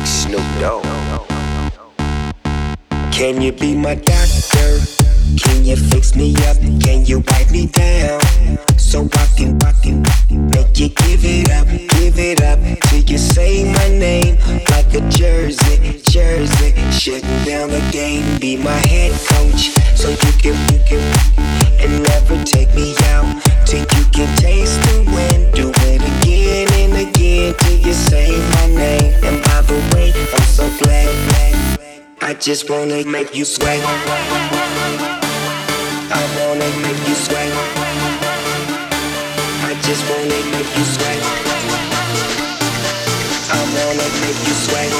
Big Snoop Dogg. Can you be my doctor? Can you fix me up? Can you wipe me down? So I can make you give it up till you say my name like a jersey. Shutting down the game, be my head coach, so you can and never take me out till you can taste the wind. Do it again and again till you say my name. And by the way, I'm so glad. I just wanna make you sweat. I wanna make you sweat. I just wanna make you sweat. I wanna make you sweat.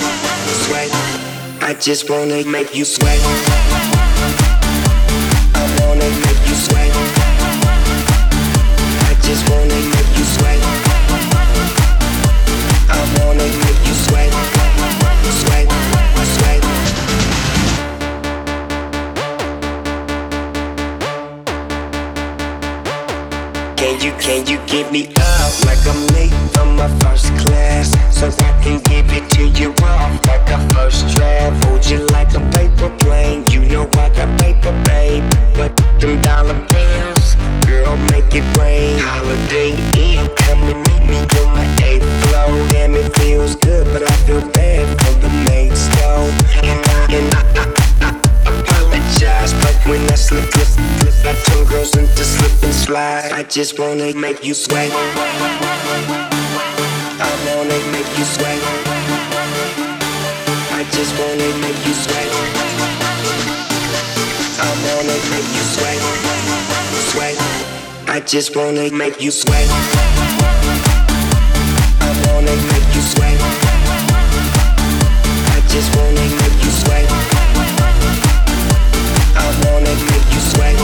I just wanna make you sweat. I wanna make you sweat. I just wanna make you sweat. I wanna make you sweat. Can you give me up like I'm late from my first class, so I can give it to you off like a first draft? Hold you like a paper plane, you know I got paper, babe. But them dollar bills, girl, make it rain. Holiday Inn, come and meet me on my 8th floor. Damn, it feels good, but I feel bad for the mates though. And I apologize, but when I slip, I turn girls into slip and slide. I just wanna make you sweat. I wanna make you sweat. I just wanna make you sweat. I wanna make you sweat. I just wanna make you sweat. I wanna make you sweat. I just wanna make you sweat. I wanna make you sweat.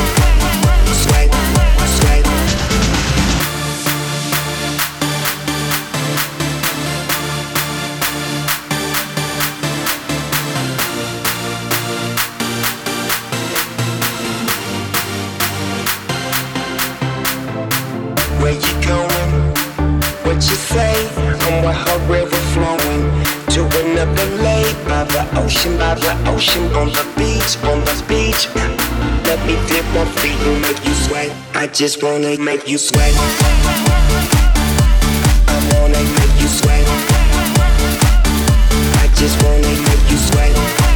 Where you going? What you say? I'm with her river flowing to another lake by the ocean, on the beach. Let me dip my feet and make you sweat. I just wanna make you sweat. I wanna make you sweat. I just wanna make you sweat.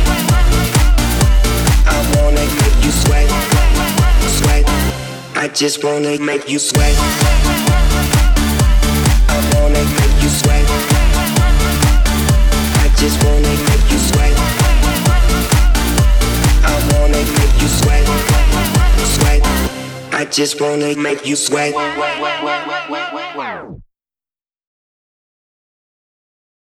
I wanna make you sweat. I just wanna make you sweat. I wanna make you sweat. I just wanna make you sweat. I wanna make you sweat. I just wanna make you sweat.